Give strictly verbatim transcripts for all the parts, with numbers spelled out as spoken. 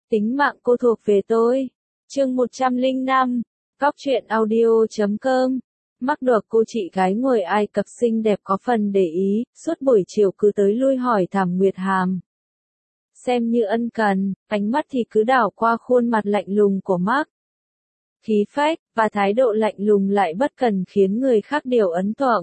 Tính mạng cô thuộc về tôi. Chương một trăm lẻ năm, Góc truyện audio chấm com. Mắc được cô chị gái người Ai Cập xinh đẹp có phần để ý, suốt buổi chiều cứ tới lui hỏi thăm Nguyệt Hàm. Xem như ân cần, ánh mắt thì cứ đảo qua khuôn mặt lạnh lùng của Mark. Khí phách, và thái độ lạnh lùng lại bất cần khiến người khác điều ấn tượng.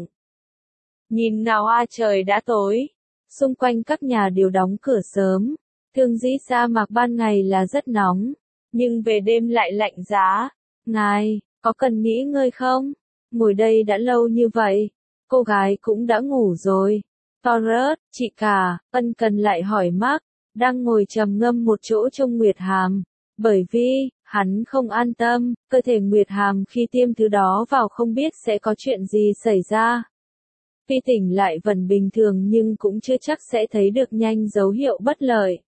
Nhìn nào a trời đã tối. Xung quanh các nhà đều đóng cửa sớm. Thương dĩ sa mạc ban ngày là rất nóng, nhưng về đêm lại lạnh giá. Ngài, có cần nghỉ ngơi không? Ngồi đây đã lâu như vậy. Cô gái cũng đã ngủ rồi. Taurus, chị cả, ân cần lại hỏi Mark, đang ngồi trầm ngâm một chỗ trong Nguyệt Hàm. Bởi vì, hắn không an tâm, cơ thể Nguyệt Hàm khi tiêm thứ đó vào không biết sẽ có chuyện gì xảy ra. Khi tỉnh lại vẫn bình thường nhưng cũng chưa chắc sẽ thấy được nhanh dấu hiệu bất lợi.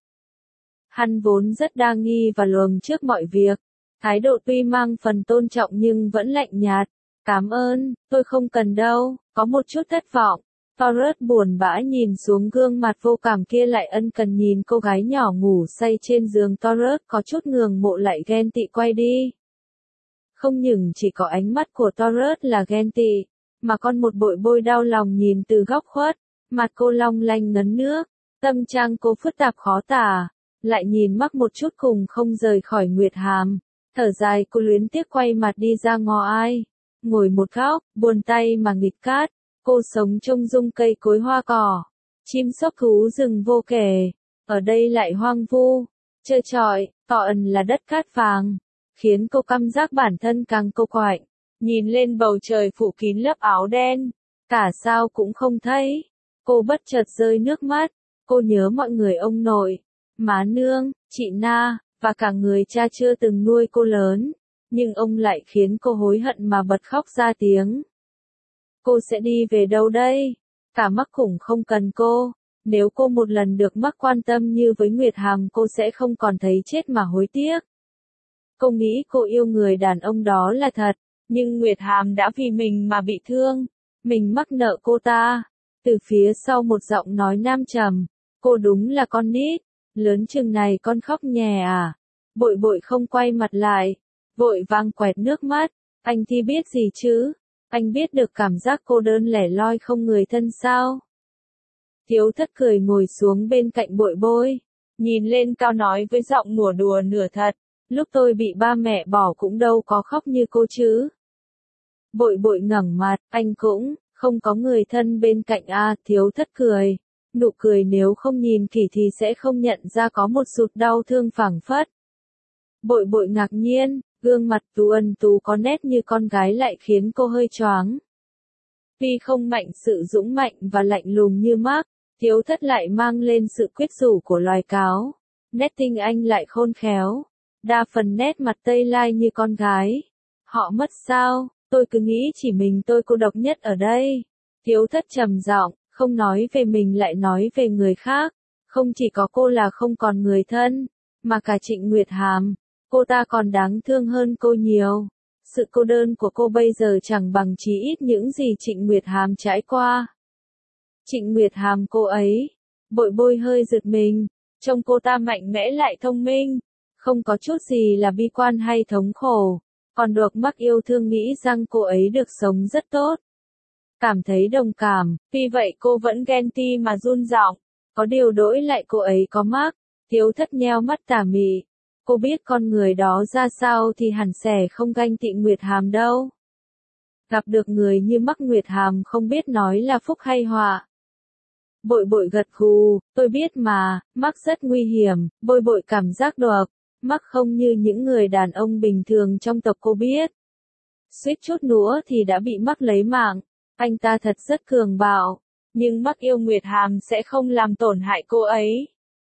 Hắn vốn rất đa nghi và luồng trước mọi việc. Thái độ tuy mang phần tôn trọng nhưng vẫn lạnh nhạt. Cảm ơn, tôi không cần đâu, có một chút thất vọng. Taurus buồn bã nhìn xuống gương mặt vô cảm kia lại ân cần nhìn cô gái nhỏ ngủ say trên giường. Taurus có chút ngưỡng mộ lại ghen tị quay đi. Không những chỉ có ánh mắt của Taurus là ghen tị, mà còn một bội bôi đau lòng nhìn từ góc khuất. Mặt cô long lanh ngấn nước, tâm trạng cô phức tạp khó tả. Lại nhìn Mark một chút cùng không rời khỏi Nguyệt Hàm. Thở dài cô luyến tiếc quay mặt đi ra ngoài. Ngồi một góc, buồn tay mà nghịch cát. Cô sống trong rung cây cối hoa cỏ. Chim sóc thú rừng vô kể. Ở đây lại hoang vu, trơ trọi, tỏ ẩn là đất cát vàng. Khiến cô căm giác bản thân càng cô quạnh. Nhìn lên bầu trời phủ kín lớp áo đen. Cả sao cũng không thấy. Cô bất chợt rơi nước mắt. Cô nhớ mọi người ông nội, má nương, chị Na, và cả người cha chưa từng nuôi cô lớn. Nhưng ông lại khiến cô hối hận mà bật khóc ra tiếng. Cô sẽ đi về đâu đây? Cả Mark cũng không cần cô. Nếu cô một lần được Mark quan tâm như với Nguyệt Hàm cô sẽ không còn thấy chết mà hối tiếc. Cô nghĩ cô yêu người đàn ông đó là thật. Nhưng Nguyệt Hàm đã vì mình mà bị thương. Mình mắc nợ cô ta. Từ phía sau một giọng nói nam trầm. Cô đúng là con nít. Lớn chừng này con khóc nhè à? Bội bội không quay mặt lại. Vội vàng quẹt nước mắt. Anh thì biết gì chứ? Anh biết được cảm giác cô đơn lẻ loi không người thân sao? Thiếu thất cười ngồi xuống bên cạnh bội bôi. Nhìn lên cao nói với giọng nửa đùa nửa thật. Lúc tôi bị ba mẹ bỏ cũng đâu có khóc như cô chứ. Bội bội ngẩng mặt, anh cũng không có người thân bên cạnh à? Thiếu thất cười. Nụ cười nếu không nhìn kỹ thì sẽ không nhận ra có một sụt đau thương phảng phất. Bội bội ngạc nhiên, gương mặt tuấn tú có nét như con gái lại khiến cô hơi choáng. Tuy không mạnh sự dũng mạnh và lạnh lùng như Mark, thiếu thất lại mang lên sự quyết rủ của loài cáo. Nét tinh anh lại khôn khéo. Đa phần nét mặt Tây Lai như con gái. Họ mất sao? Tôi cứ nghĩ chỉ mình tôi cô độc nhất ở đây. Thiếu thất trầm giọng. Không nói về mình lại nói về người khác. Không chỉ có cô là không còn người thân, mà cả Trịnh Nguyệt Hàm. Cô ta còn đáng thương hơn cô nhiều. Sự cô đơn của cô bây giờ chẳng bằng chí ít những gì Trịnh Nguyệt Hàm trải qua. Trịnh Nguyệt Hàm cô ấy. Bội bôi hơi giật mình. Trông cô ta mạnh mẽ lại thông minh. Không có chút gì là bi quan hay thống khổ. Còn được Mark yêu thương nghĩ rằng cô ấy được sống rất tốt. Cảm thấy đồng cảm, vì vậy cô vẫn ghen ti mà run giọng. Có điều đổi lại cô ấy có Mark. Thiếu thất nheo mắt tà mị. Cô biết con người đó ra sao thì hẳn sẽ không ganh tị Nguyệt Hàm đâu. Gặp được người như Mark Nguyệt Hàm không biết nói là phúc hay họa. Bội bội gật gù, tôi biết mà, Mark rất nguy hiểm, bội bội cảm giác được. Mark không như những người đàn ông bình thường trong tộc cô biết. Suýt chút nữa thì đã bị Mark lấy mạng. Anh ta thật rất cường bạo, nhưng Mark yêu Nguyệt Hàm sẽ không làm tổn hại cô ấy.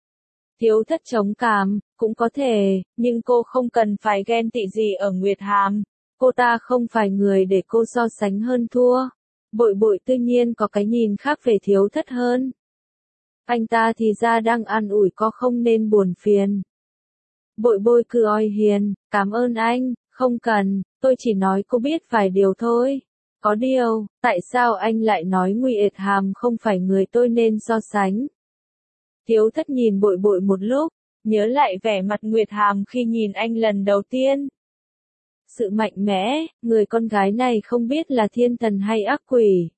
Thiếu thất chống cằm, cũng có thể, nhưng cô không cần phải ghen tị gì ở Nguyệt Hàm. Cô ta không phải người để cô so sánh hơn thua. Bội bội tự nhiên có cái nhìn khác về thiếu thất hơn. Anh ta thì ra đang an ủi có không nên buồn phiền. Bội bôi cứ oi hiền, cảm ơn anh, không cần, tôi chỉ nói cô biết vài điều thôi. Có điều, tại sao anh lại nói Nguyệt Hàm không phải người tôi nên so sánh? Thiếu thất nhìn bội bội một lúc, nhớ lại vẻ mặt Nguyệt Hàm khi nhìn anh lần đầu tiên. Sự mạnh mẽ, người con gái này không biết là thiên thần hay ác quỷ.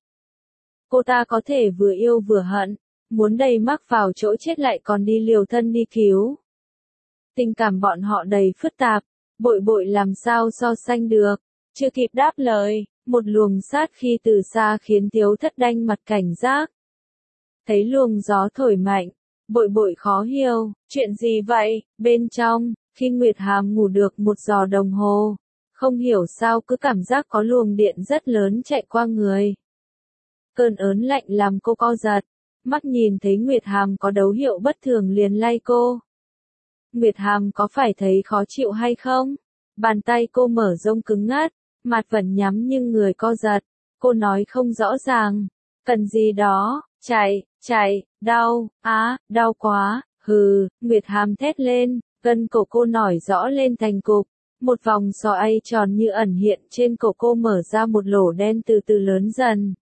Cô ta có thể vừa yêu vừa hận, muốn đầy mắc vào chỗ chết lại còn đi liều thân đi cứu. Tình cảm bọn họ đầy phức tạp, bội bội làm sao so sánh được. Chưa kịp đáp lời, một luồng sát khí từ xa khiến Tiếu Thất đanh mặt cảnh giác. Thấy luồng gió thổi mạnh, bội bội khó hiểu, chuyện gì vậy, bên trong, khi Nguyệt Hàm ngủ được một giờ đồng hồ, không hiểu sao cứ cảm giác có luồng điện rất lớn chạy qua người. Cơn ớn lạnh làm cô co giật, mắt nhìn thấy Nguyệt Hàm có dấu hiệu bất thường liền lay cô. Nguyệt Hàm có phải thấy khó chịu hay không? Bàn tay cô mở rông cứng ngắt, mặt vẫn nhắm nhưng người co giật. Cô nói không rõ ràng. Cần gì đó, chạy, chạy, đau, á, đau quá, hừ, Nguyệt Hàm thét lên, gân cổ cô nổi rõ lên thành cục. Một vòng xoay tròn như ẩn hiện trên cổ cô mở ra một lỗ đen từ từ lớn dần.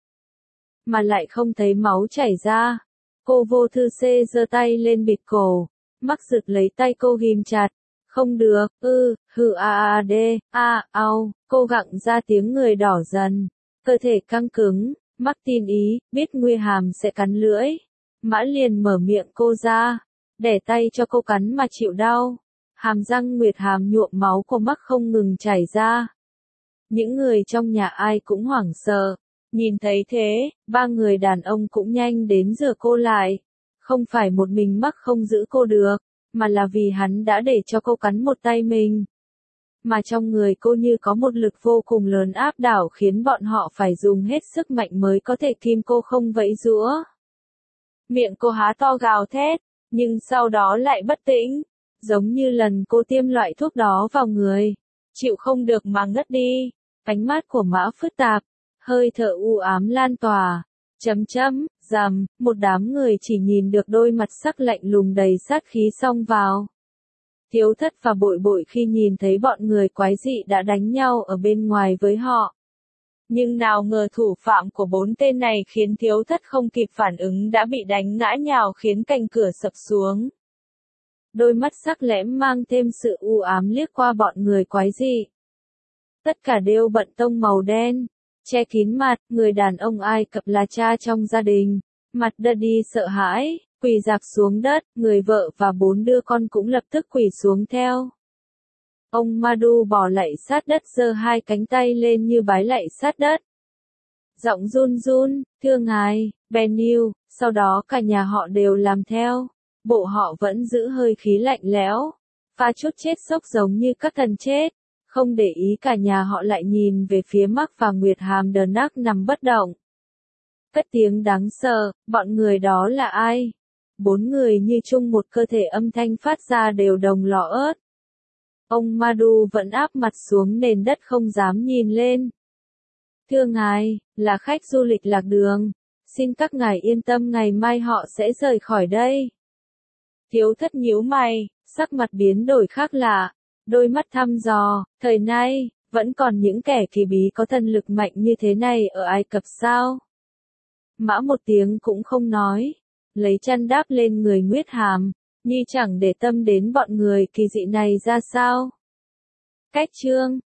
Mà lại không thấy máu chảy ra. Cô vô thư xê giơ tay lên bịt cổ. Mắc Dực lấy tay cô ghim chặt. Không được, ư, hừ a a đê, a, au, cô gặng ra tiếng người đỏ dần. Cơ thể căng cứng, Mắc tin ý, biết Nguyệt Hàm sẽ cắn lưỡi. Mã liền mở miệng cô ra. Để tay cho cô cắn mà chịu đau. Hàm răng Nguyệt Hàm nhuộm máu của Mắc không ngừng chảy ra. Những người trong nhà ai cũng hoảng sợ. Nhìn thấy thế, ba người đàn ông cũng nhanh đến rửa cô lại. Không phải một mình Mắc không giữ cô được, mà là vì hắn đã để cho cô cắn một tay mình. Mà trong người cô như có một lực vô cùng lớn áp đảo khiến bọn họ phải dùng hết sức mạnh mới có thể kìm cô không vẫy giũa. Miệng cô há to gào thét, nhưng sau đó lại bất tĩnh, giống như lần cô tiêm loại thuốc đó vào người. Chịu không được mà ngất đi. Ánh mắt của Mã phức tạp, hơi thở u ám lan tỏa. Chấm chấm, rầm, một đám người chỉ nhìn được đôi mặt sắc lạnh lùng đầy sát khí xông vào. Tiếu Thất và Bội Bội khi nhìn thấy bọn người quái dị đã đánh nhau ở bên ngoài với họ. Nhưng nào ngờ thủ phạm của bốn tên này khiến Tiếu Thất không kịp phản ứng đã bị đánh ngã nhào khiến cành cửa sập xuống. Đôi mắt sắc lẽm mang thêm sự u ám liếc qua bọn người quái dị. Tất cả đều bận tông màu đen, che kín mặt, người đàn ông Ai Cập là cha trong gia đình, mặt đờ đi sợ hãi, quỳ rạp xuống đất, người vợ và bốn đứa con cũng lập tức quỳ xuống theo. Ông Madu bò lạy sát đất giơ hai cánh tay lên như bái lạy sát đất. Giọng run run, thưa ngài, Benil, sau đó cả nhà họ đều làm theo. Bộ họ vẫn giữ hơi khí lạnh lẽo, pha chút chết sốc giống như các thần chết. Không để ý cả nhà họ lại nhìn về phía Mắc và Nguyệt Hàm đờ nắc nằm bất động. Cất tiếng đáng sợ, bọn người đó là ai? Bốn người như chung một cơ thể âm thanh phát ra đều đồng lọ ớt. Ông Madu vẫn áp mặt xuống nền đất không dám nhìn lên. Thưa ngài, là khách du lịch lạc đường. Xin các ngài yên tâm ngày mai họ sẽ rời khỏi đây. Tiếu Thất nhíu mày, sắc mặt biến đổi khác lạ. Đôi mắt thăm dò, thời nay, vẫn còn những kẻ kỳ bí có thần lực mạnh như thế này ở Ai Cập sao? Mã một tiếng cũng không nói, lấy chăn đáp lên người Nguyệt Hàm, như chẳng để tâm đến bọn người kỳ dị này ra sao. Cách chương